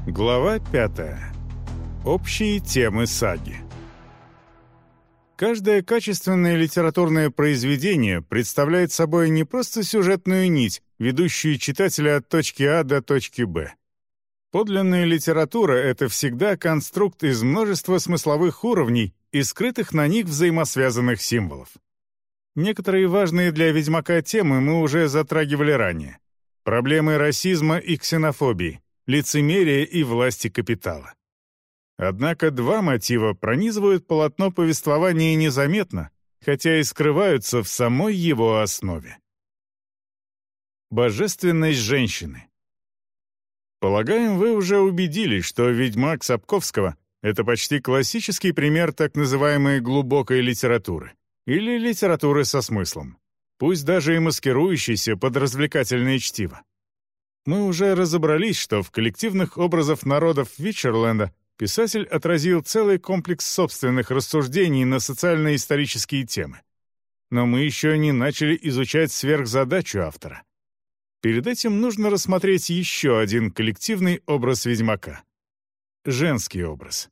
Глава 5. Общие темы саги. Каждое качественное литературное произведение представляет собой не просто сюжетную нить, ведущую читателя от точки А до точки Б. Подлинная литература — это всегда конструкт из множества смысловых уровней и скрытых на них взаимосвязанных символов. Некоторые важные для «Ведьмака» темы мы уже затрагивали ранее. Проблемы расизма и ксенофобии, лицемерия и власти капитала. Однако два мотива пронизывают полотно повествования незаметно, хотя и скрываются в самой его основе. Божественность женщины. Полагаем, вы уже убедились, что «Ведьмак» Сапковского — это почти классический пример так называемой глубокой литературы, или литературы со смыслом, пусть даже и маскирующейся под развлекательное чтиво. Мы уже разобрались, что в коллективных образах народов Вичерленда писатель отразил целый комплекс собственных рассуждений на социально-исторические темы. Но мы еще не начали изучать сверхзадачу автора. Перед этим нужно рассмотреть еще один коллективный образ ведьмака — женский образ.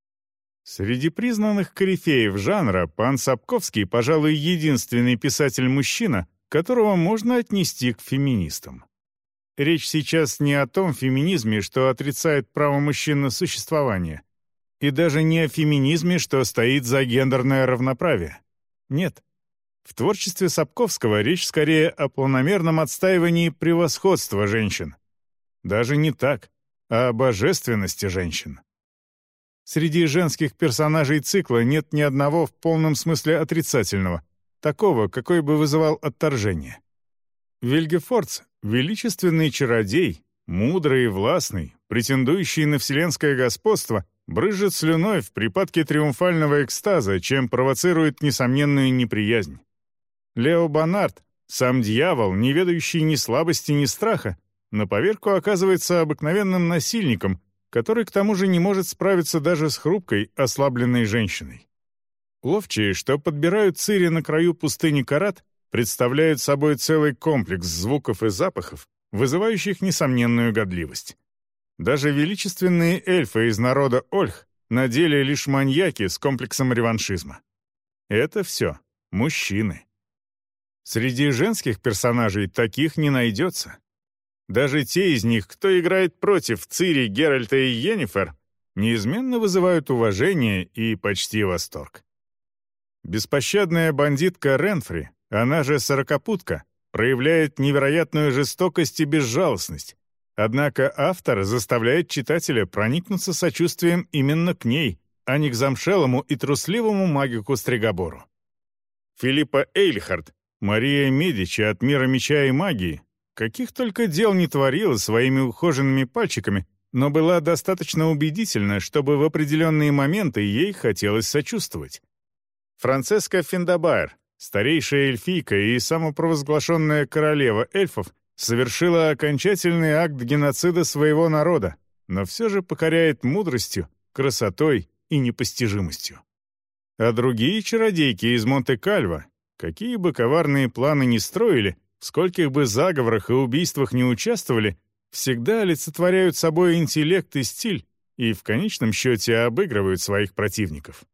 Среди признанных корифеев жанра пан Сапковский, пожалуй, единственный писатель-мужчина, которого можно отнести к феминистам. Речь сейчас не о том феминизме, что отрицает право мужчин на существование, и даже не о феминизме, что стоит за гендерное равноправие. Нет. В творчестве Сапковского речь скорее о планомерном отстаивании превосходства женщин. Даже не так, а о божественности женщин. Среди женских персонажей цикла нет ни одного в полном смысле отрицательного, такого, какой бы вызывал отторжение. Вильгефордс — величественный чародей, мудрый и властный, претендующий на вселенское господство, брызжет слюной в припадке триумфального экстаза, чем провоцирует несомненную неприязнь. Лео Бонард, сам дьявол, не ведающий ни слабости, ни страха, на поверку оказывается обыкновенным насильником, который к тому же не может справиться даже с хрупкой, ослабленной женщиной. Ловчие, что подбирают цири на краю пустыни Карат, представляют собой целый комплекс звуков и запахов, вызывающих несомненную годливость. Даже величественные эльфы из народа Ольх на деле лишь маньяки с комплексом реваншизма. Это все мужчины. Среди женских персонажей таких не найдется. Даже те из них, кто играет против Цири, Геральта и Йеннифер, неизменно вызывают уважение и почти восторг. Беспощадная бандитка Ренфри, она же Сорокопутка, проявляет невероятную жестокость и безжалостность. Однако автор заставляет читателя проникнуться сочувствием именно к ней, а не к замшелому и трусливому магику Стригобору. Филиппа Эйльхарт, Мария Медичи от мира меча и магии, каких только дел не творила своими ухоженными пальчиками, но была достаточно убедительна, чтобы в определенные моменты ей хотелось сочувствовать. Францеска Финдабайр, старейшая эльфийка и самопровозглашенная королева эльфов, совершила окончательный акт геноцида своего народа, но все же покоряет мудростью, красотой и непостижимостью. А другие чародейки из Монте-Кальво, какие бы коварные планы ни строили, в скольких бы заговорах и убийствах не участвовали, всегда олицетворяют собой интеллект и стиль и в конечном счете обыгрывают своих противников.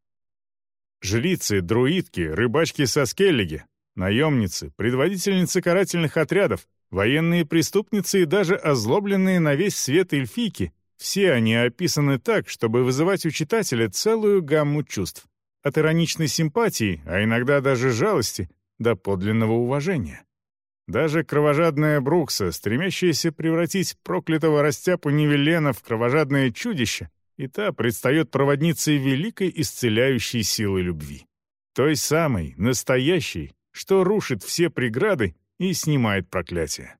Жрицы, друидки, рыбачки со Скеллиги, наемницы, предводительницы карательных отрядов, военные преступницы и даже озлобленные на весь свет эльфийки — все они описаны так, чтобы вызывать у читателя целую гамму чувств. От ироничной симпатии, а иногда даже жалости, до подлинного уважения. Даже кровожадная Брукса, стремящаяся превратить проклятого растяпу Нивелена в кровожадное чудище, и та предстает проводницей великой исцеляющей силы любви. Той самой, настоящей, что рушит все преграды и снимает проклятие.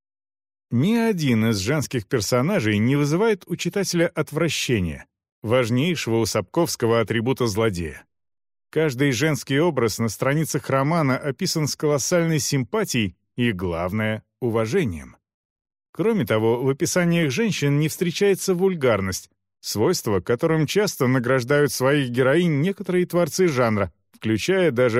Ни один из женских персонажей не вызывает у читателя отвращения, важнейшего у Сапковского атрибута злодея. Каждый женский образ на страницах романа описан с колоссальной симпатией и, главное, уважением. Кроме того, в описаниях женщин не встречается вульгарность, свойство, которым часто награждают своих героинь некоторые творцы жанра, включая даже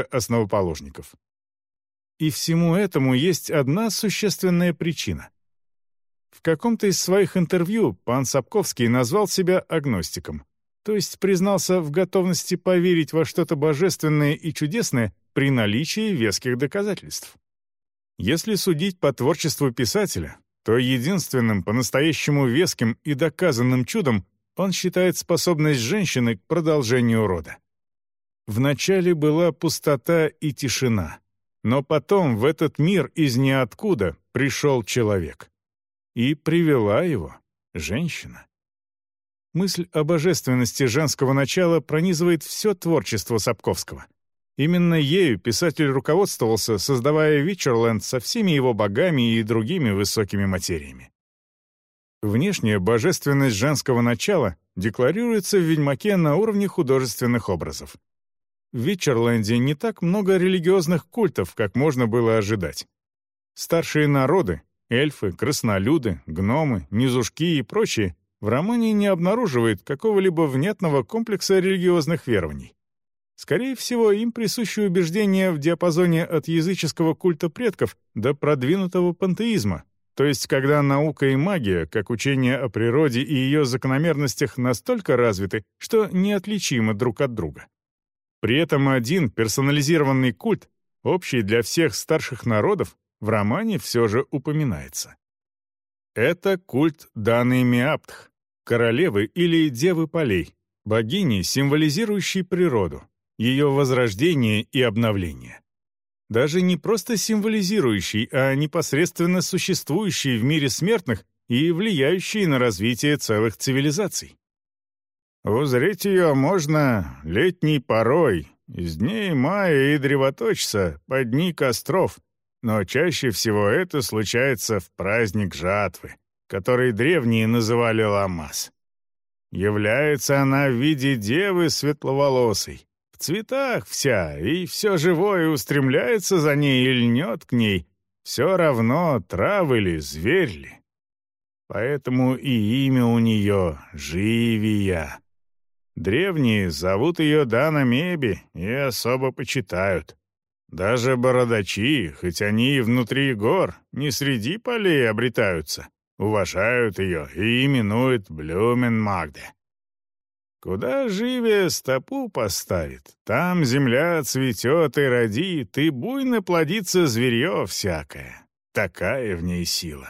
основоположников. И всему этому есть одна существенная причина. В каком-то из своих интервью пан Сапковский назвал себя агностиком, то есть признался в готовности поверить во что-то божественное и чудесное при наличии веских доказательств. Если судить по творчеству писателя, то единственным по-настоящему веским и доказанным чудом он считает способность женщины к продолжению рода. Вначале была пустота и тишина, но потом в этот мир из ниоткуда пришел человек. И привела его женщина. Мысль о божественности женского начала пронизывает все творчество Сапковского. Именно ею писатель руководствовался, создавая Вичерленд со всеми его богами и другими высокими материями. Внешняя божественность женского начала декларируется в «Ведьмаке» на уровне художественных образов. В Вичерленде не так много религиозных культов, как можно было ожидать. Старшие народы — эльфы, краснолюды, гномы, низушки и прочие — в романе не обнаруживают какого-либо внятного комплекса религиозных верований. Скорее всего, им присущи убеждения в диапазоне от языческого культа предков до продвинутого пантеизма, то есть когда наука и магия, как учение о природе и ее закономерностях, настолько развиты, что неотличимы друг от друга. При этом один персонализированный культ, общий для всех старших народов, в романе все же упоминается. Это культ Даны Меаптх, королевы или девы полей, богини, символизирующей природу, ее возрождение и обновление. Даже не просто символизирующий, а непосредственно существующий в мире смертных и влияющий на развитие целых цивилизаций. Узреть ее можно летней порой, из дней мая и древоточца, под дни костров, но чаще всего это случается в праздник жатвы, который древние называли Ламас. Является она в виде девы светловолосой, в цветах вся, и все живое устремляется за ней и льнет к ней, все равно трав или зверь ли. Поэтому и имя у нее — Живия. Древние зовут ее Дана Меби и особо почитают. Даже бородачи, хоть они и внутри гор, не среди полей обретаются, уважают ее и именуют Блюменмагде. Куда Живия стопу поставит, там земля цветет и родит, и буйно плодится зверье всякое. Такая в ней сила.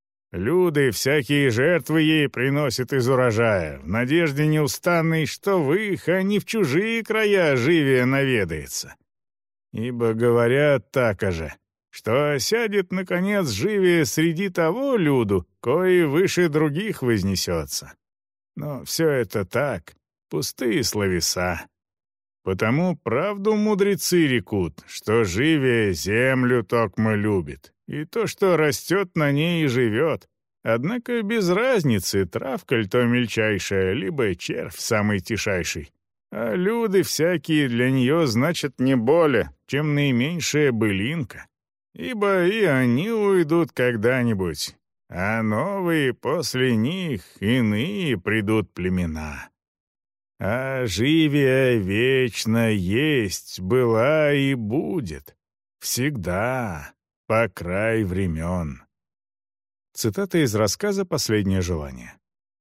Люды всякие жертвы ей приносят из урожая, в надежде неустанной, что в их, а не в чужие края Живия наведается. Ибо говорят так же, что осядет, наконец, Живия среди того люду, кой выше других вознесется. Но все это так, пустые словеса. Потому правду мудрецы рекут, что Живия землю токмо любит, и то, что растет на ней и живет. Однако без разницы, травка ль то мельчайшая, либо червь самый тишайший. А люды всякие для нее значат не более, чем наименьшая былинка. Ибо и они уйдут когда-нибудь, а новые после них иные придут племена. А Живия вечно есть, была и будет. Всегда, по край времен. Цитата из рассказа «Последнее желание».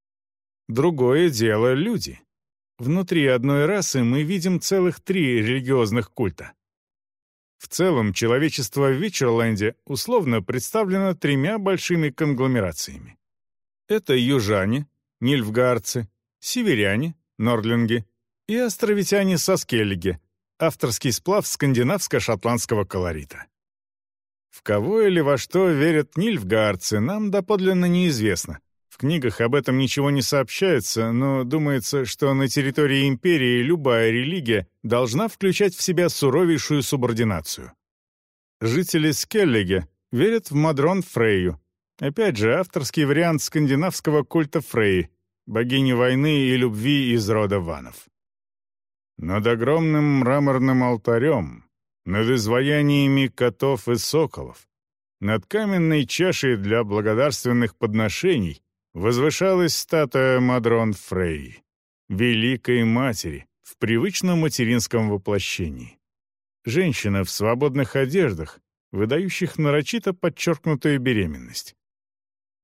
Другое дело — люди. Внутри одной расы мы видим целых 3 религиозных культа. В целом, человечество в Вичерленде условно представлено 3 большими конгломерациями. Это южане, нильфгаарцы, северяне, нордлинги и островитяне со Скеллиге, авторский сплав скандинавско-шотландского колорита. В кого или во что верят нильфгаарцы, нам доподлинно неизвестно. В книгах об этом ничего не сообщается, но думается, что на территории империи любая религия должна включать в себя суровейшую субординацию. Жители Скеллиге верят в Мадрон Фрейю. Опять же, авторский вариант скандинавского культа Фрейи, богини войны и любви из рода ванов. Над огромным мраморным алтарем, над изваяниями котов и соколов, над каменной чашей для благодарственных подношений возвышалась статуя Мадрон Фрейи, Великой Матери, в привычном материнском воплощении. Женщина в свободных одеждах, выдающих нарочито подчеркнутую беременность.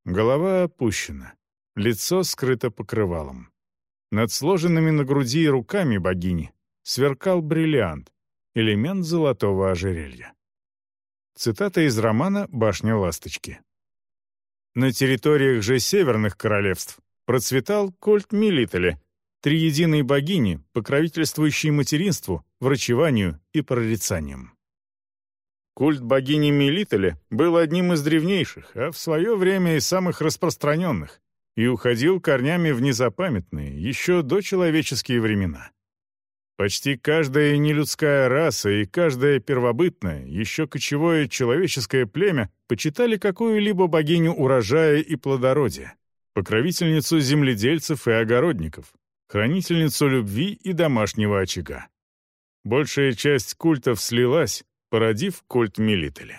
Голова опущена, лицо скрыто покрывалом. Над сложенными на груди руками богини сверкал бриллиант, элемент золотого ожерелья. Цитата из романа «Башня ласточки». На территориях же северных королевств процветал культ Мелитоли, триединой богини, покровительствующей материнству, врачеванию и прорицаниям. Культ богини Мелитоли был одним из древнейших, а в свое время и самых распространенных, и уходил корнями в незапамятные, еще дочеловеческие времена. Почти каждая нелюдская раса и каждое первобытное, еще кочевое человеческое племя почитали какую-либо богиню урожая и плодородия, покровительницу земледельцев и огородников, хранительницу любви и домашнего очага. Большая часть культов слилась, породив культ Мелитоли.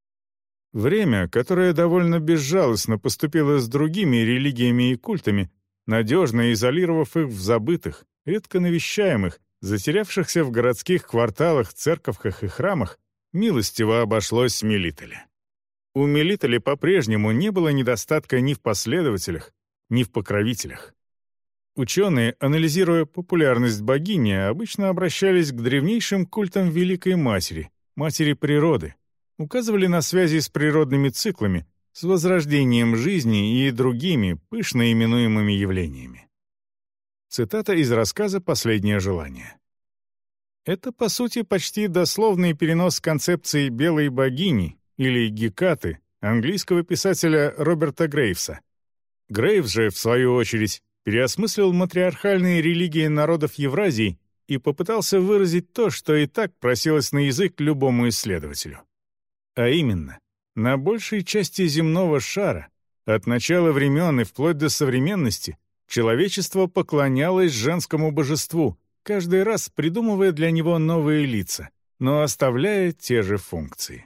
Время, которое довольно безжалостно поступило с другими религиями и культами, надежно изолировав их в забытых, редко навещаемых, затерявшихся в городских кварталах, церковках и храмах, милостиво обошлось с Мелитоли. У Мелитоли по-прежнему не было недостатка ни в последователях, ни в покровителях. Ученые, анализируя популярность богини, обычно обращались к древнейшим культам Великой Матери, Матери природы, указывали на связи с природными циклами, с возрождением жизни и другими пышно именуемыми явлениями. Цитата из рассказа «Последнее желание». Это, по сути, почти дословный перенос концепции белой богини или Гекаты английского писателя Роберта Грейвса. Грейвс же, в свою очередь, переосмыслил матриархальные религии народов Евразии и попытался выразить то, что и так просилось на язык любому исследователю. А именно, на большей части земного шара, от начала времен и вплоть до современности, человечество поклонялось женскому божеству, каждый раз придумывая для него новые лица, но оставляя те же функции.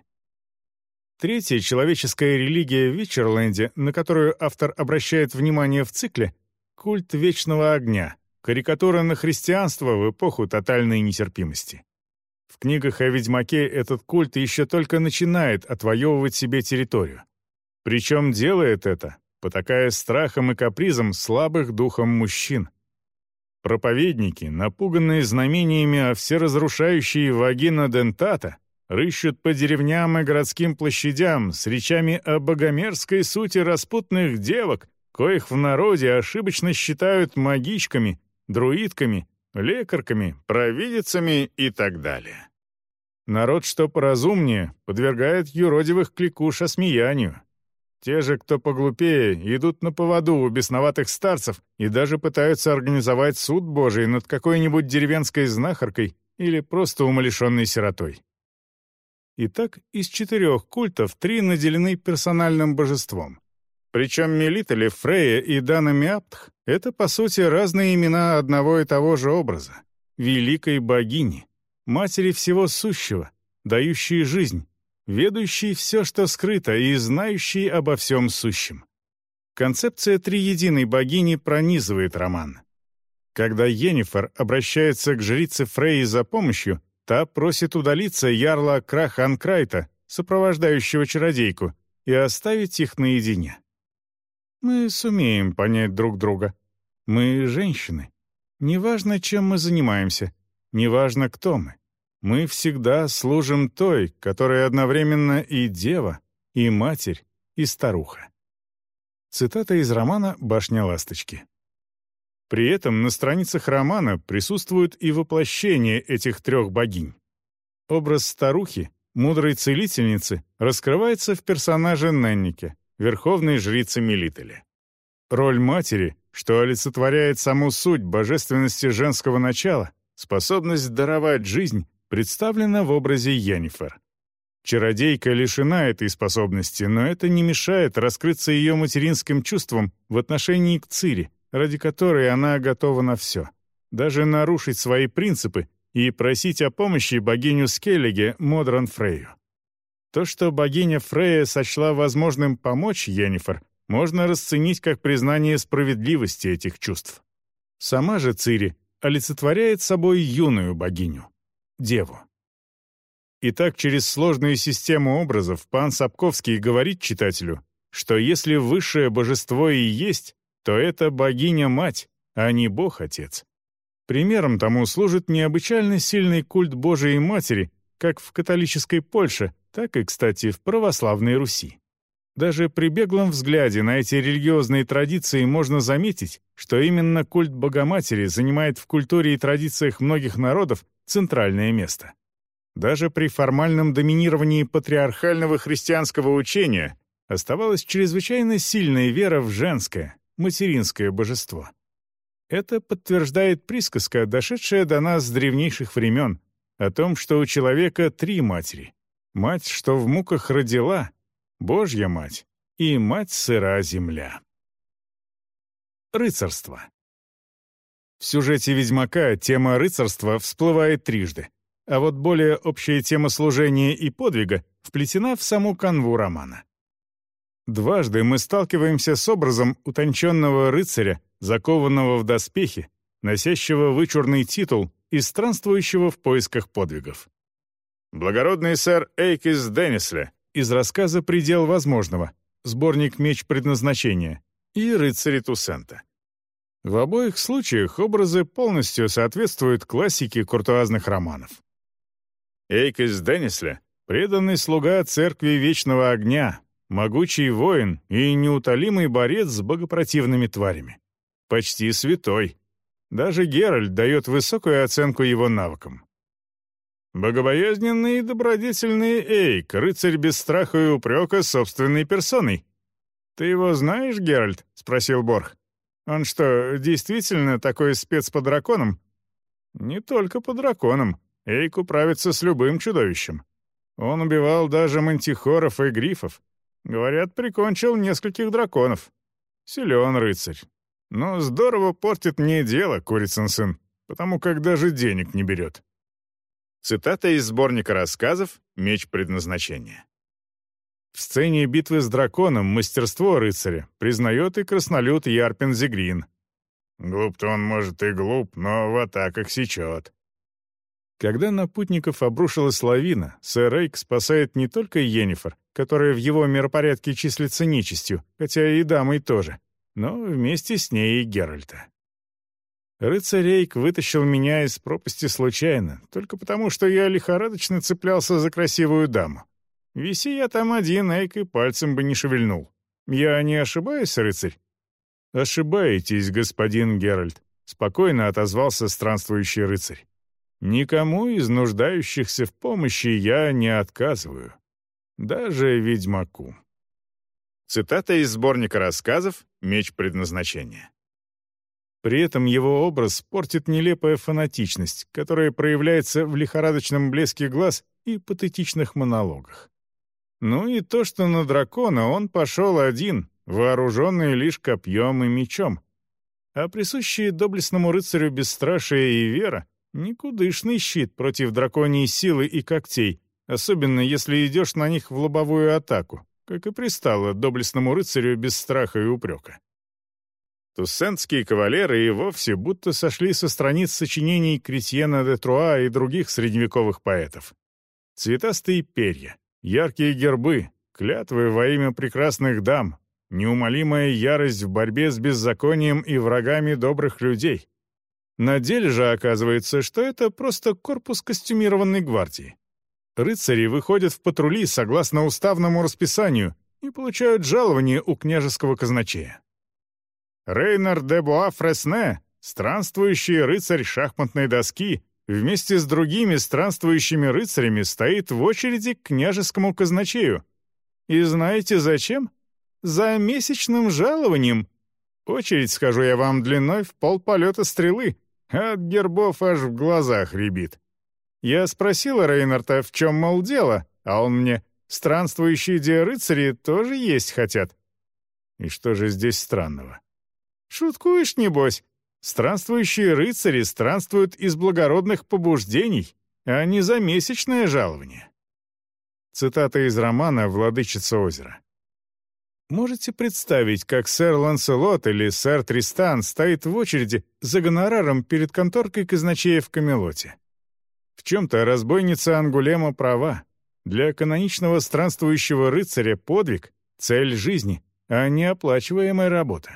Третья человеческая религия в Вичерленде, на которую автор обращает внимание в цикле, — культ вечного огня, карикатура на христианство в эпоху тотальной нетерпимости. В книгах о Ведьмаке этот культ еще только начинает отвоевывать себе территорию. Причем делает это, потакая страхом и капризом слабых духом мужчин. Проповедники, напуганные знамениями о всеразрушающей вагина дентата, рыщут по деревням и городским площадям с речами о богомерзкой сути распутных девок, коих в народе ошибочно считают магичками, друидками, лекарками, провидицами и так далее. Народ, что поразумнее, подвергает юродивых кликуш осмеянию. Те же, кто поглупее, идут на поводу у бесноватых старцев и даже пытаются организовать суд Божий над какой-нибудь деревенской знахаркой или просто умалишенной сиротой. Итак, из 4 культов 3 наделены персональным божеством. Причем Мелитоли, Фрейя и Дана Меаптх — это, по сути, разные имена одного и того же образа — великой богини, матери всего сущего, дающей жизнь, ведущий все, что скрыто, и знающий обо всем сущем. Концепция триединой богини пронизывает роман. Когда Йеннифер обращается к жрице Фрейи за помощью, та просит удалиться ярла Крах-Анкрайта, сопровождающего чародейку, и оставить их наедине. Мы сумеем понять друг друга. Мы женщины. Неважно, чем мы занимаемся, неважно, кто мы. Мы всегда служим той, которая одновременно и дева, и матерь, и старуха. Цитата из романа «Башня ласточки». При этом на страницах романа присутствуют и воплощения этих 3 богинь. Образ старухи, мудрой целительницы, раскрывается в персонаже Неннике, верховной жрицы Мелитоли. Роль матери, что олицетворяет саму суть божественности женского начала, способность даровать жизнь, представлена в образе Йеннифер. Чародейка лишена этой способности, но это не мешает раскрыться ее материнским чувствам в отношении к Цири, ради которой она готова на все, даже нарушить свои принципы и просить о помощи богиню Скеллиге Модран Фрейю. То, что богиня Фрейя сочла возможным помочь Йеннифер, можно расценить как признание справедливости этих чувств. Сама же Цири олицетворяет собой юную богиню — деву. Итак, через сложную систему образов пан Сапковский говорит читателю: что если высшее божество и есть, то это богиня-мать, а не бог-отец. Примером тому служит необычайно сильный культ Божией Матери как в католической Польше, так и, кстати, в православной Руси. Даже при беглом взгляде на эти религиозные традиции можно заметить, что именно культ Богоматери занимает в культуре и традициях многих народов центральное место. Даже при формальном доминировании патриархального христианского учения оставалась чрезвычайно сильная вера в женское, материнское божество. Это подтверждает присказка, дошедшая до нас с древнейших времен, о том, что у человека три матери. Мать, что в муках родила, Божья мать, и мать сыра земля. Рыцарство. В сюжете «Ведьмака» тема рыцарства всплывает трижды, а вот более общая тема служения и подвига вплетена в саму канву романа. Дважды мы сталкиваемся с образом утонченного рыцаря, закованного в доспехи, носящего вычурный титул и странствующего в поисках подвигов. Благородный сэр Эйкис Деннисли из рассказа «Предел возможного», сборник «Меч предназначения» и «Рыцари Туссента». В обоих случаях образы полностью соответствуют классике куртуазных романов. Эйкис Деннисли — преданный слуга Церкви Вечного Огня, могучий воин и неутолимый борец с богопротивными тварями. Почти святой. Даже Геральт дает высокую оценку его навыкам. Богобоязненный и добродетельный Эйк, рыцарь без страха и упрека собственной персоной. «Ты его знаешь, Геральт?» — спросил Борх. «Он что, действительно такой спец по драконам?» «Не только по драконам. Эйк управится с любым чудовищем. Он убивал даже мантихоров и грифов. Говорят, прикончил нескольких драконов. Силен рыцарь. Но здорово портит мне дело, курицын сын, потому как даже денег не берет». Цитата из сборника рассказов «Меч предназначения». В сцене битвы с драконом мастерство рыцаря признает и краснолюд Ярпин Зигрин. Глуп-то он, может, и глуп, но в атаках сечет. Когда на путников обрушилась лавина, сэр Эйк спасает не только Йеннифер, которая в его миропорядке числится нечистью, хотя и дамой тоже, но вместе с ней и Геральта. Рыцарь Эйк вытащил меня из пропасти случайно, только потому, что я лихорадочно цеплялся за красивую даму. Виси я там один, Эйк и пальцем бы не шевельнул. Я не ошибаюсь, рыцарь? «Ошибаетесь, господин Геральт», — спокойно отозвался странствующий рыцарь. «Никому из нуждающихся в помощи я не отказываю. Даже ведьмаку». Цитата из сборника рассказов «Меч предназначения». При этом его образ портит нелепая фанатичность, которая проявляется в лихорадочном блеске глаз и патетичных монологах. Ну и то, что на дракона он пошел один, вооруженный лишь копьем и мечом. А присущие доблестному рыцарю бесстрашие и вера — никудышный щит против драконьей силы и когтей, особенно если идешь на них в лобовую атаку, как и пристало доблестному рыцарю без страха и упрека. Туссентские кавалеры и вовсе будто сошли со страниц сочинений Кретьена де Труа и других средневековых поэтов. Цветастые перья, яркие гербы, клятвы во имя прекрасных дам, неумолимая ярость в борьбе с беззаконием и врагами добрых людей. На деле же оказывается, что это просто корпус костюмированной гвардии. Рыцари выходят в патрули согласно уставному расписанию и получают жалование у княжеского казначея. Рейнар де Буа-Фресне, странствующий рыцарь шахматной доски, вместе с другими странствующими рыцарями стоит в очереди к княжескому казначею. И знаете зачем? За месячным жалованием. Очередь, скажу я вам, длиной в полполета стрелы, а от гербов аж в глазах рябит. Я спросила Рейнарта, в чем, мол, дело, а он мне: странствующие рыцари тоже есть хотят. И что же здесь странного? Шуткуешь, небось? Странствующие рыцари странствуют из благородных побуждений, а не за месячное жалование. Цитата из романа «Владычица озера». Можете представить, как сэр Ланселот или сэр Тристан стоит в очереди за гонораром перед конторкой казначея в Камелоте? В чем-то разбойница Ангулема права. Для каноничного странствующего рыцаря подвиг — цель жизни, а не оплачиваемая работа.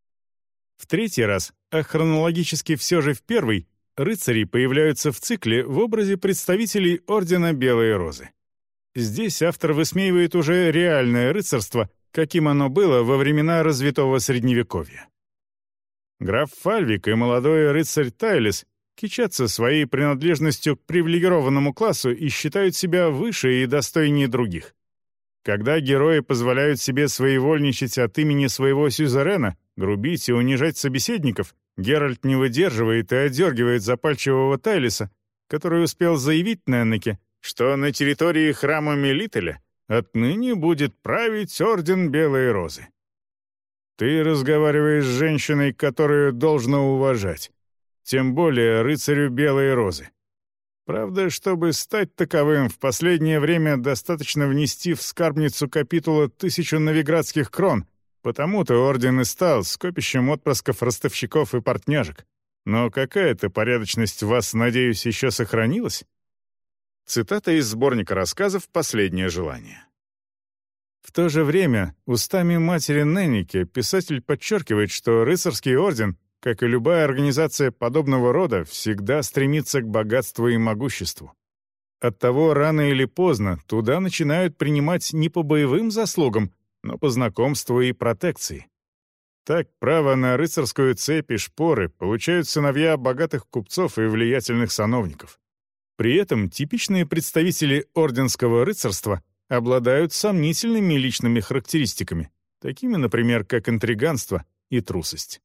В третий раз, а хронологически все же в первый, рыцари появляются в цикле в образе представителей Ордена Белой Розы. Здесь автор высмеивает уже реальное рыцарство, каким оно было во времена развитого Средневековья. Граф Фальвик и молодой рыцарь Тайлис кичатся своей принадлежностью к привилегированному классу и считают себя выше и достойнее других. Когда герои позволяют себе своевольничать от имени своего сюзерена, грубить и унижать собеседников, Геральт не выдерживает и одергивает запальчивого Тайлиса, который успел заявить Неннеке, что на территории храма Мелителя отныне будет править Орден Белой Розы. Ты разговариваешь с женщиной, которую должно уважать, тем более рыцарю Белой Розы. Правда, чтобы стать таковым, в последнее время достаточно внести в скарбницу капитула 1000 новиградских крон, потому-то орден и стал скопищем отпрысков ростовщиков и портняжек. Но какая-то порядочность в вас, надеюсь, еще сохранилась? Цитата из сборника рассказов «Последнее желание». В то же время, устами матери Ненники писатель подчеркивает, что рыцарский орден, как и любая организация подобного рода, всегда стремится к богатству и могуществу. Оттого рано или поздно туда начинают принимать не по боевым заслугам, но по знакомству и протекции. Так право на рыцарскую цепь и шпоры получают сыновья богатых купцов и влиятельных сановников. При этом типичные представители орденского рыцарства обладают сомнительными личными характеристиками, такими, например, как интриганство и трусость.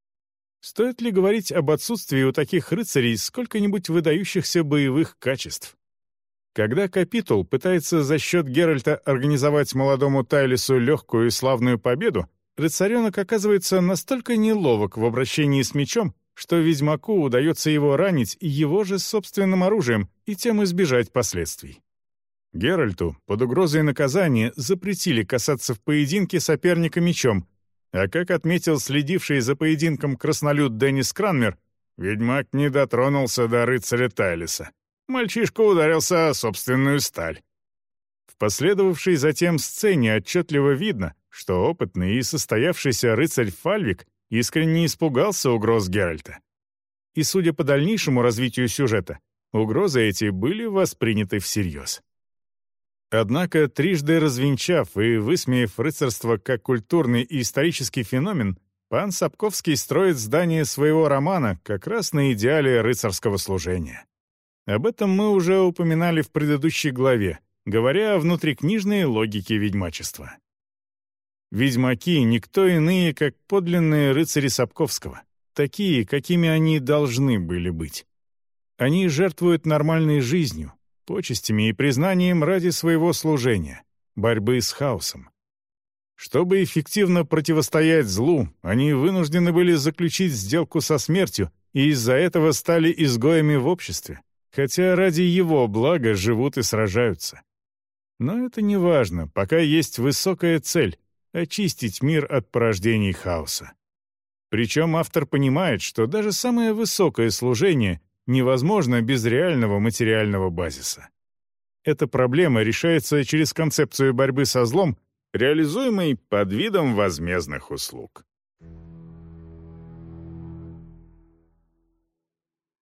Стоит ли говорить об отсутствии у таких рыцарей сколько-нибудь выдающихся боевых качеств? Когда Капитул пытается за счет Геральта организовать молодому Тайлису легкую и славную победу, рыцаренок оказывается настолько неловок в обращении с мечом, что ведьмаку удается его ранить его же собственным оружием и тем избежать последствий. Геральту под угрозой наказания запретили касаться в поединке соперника мечом, а как отметил следивший за поединком краснолюд Деннис Кранмер, ведьмак не дотронулся до рыцаря Тайлиса. Мальчишка ударился о собственную сталь. В последовавшей затем сцене отчетливо видно, что опытный и состоявшийся рыцарь Фальвик искренне испугался угроз Геральта. И, судя по дальнейшему развитию сюжета, угрозы эти были восприняты всерьез. Однако, трижды развенчав и высмеяв рыцарство как культурный и исторический феномен, пан Сапковский строит здание своего романа как раз на идеале рыцарского служения. Об этом мы уже упоминали в предыдущей главе, говоря о внутрикнижной логике ведьмачества. Ведьмаки — никто иные, как подлинные рыцари Сапковского, такие, какими они должны были быть. Они жертвуют нормальной жизнью, почестями и признанием ради своего служения, борьбы с хаосом. Чтобы эффективно противостоять злу, они вынуждены были заключить сделку со смертью и из-за этого стали изгоями в обществе, хотя ради его блага живут и сражаются. Но это не важно, пока есть высокая цель — очистить мир от порождений хаоса. Причем автор понимает, что даже самое высокое служение невозможно без реального материального базиса. Эта проблема решается через концепцию борьбы со злом, реализуемой под видом возмездных услуг.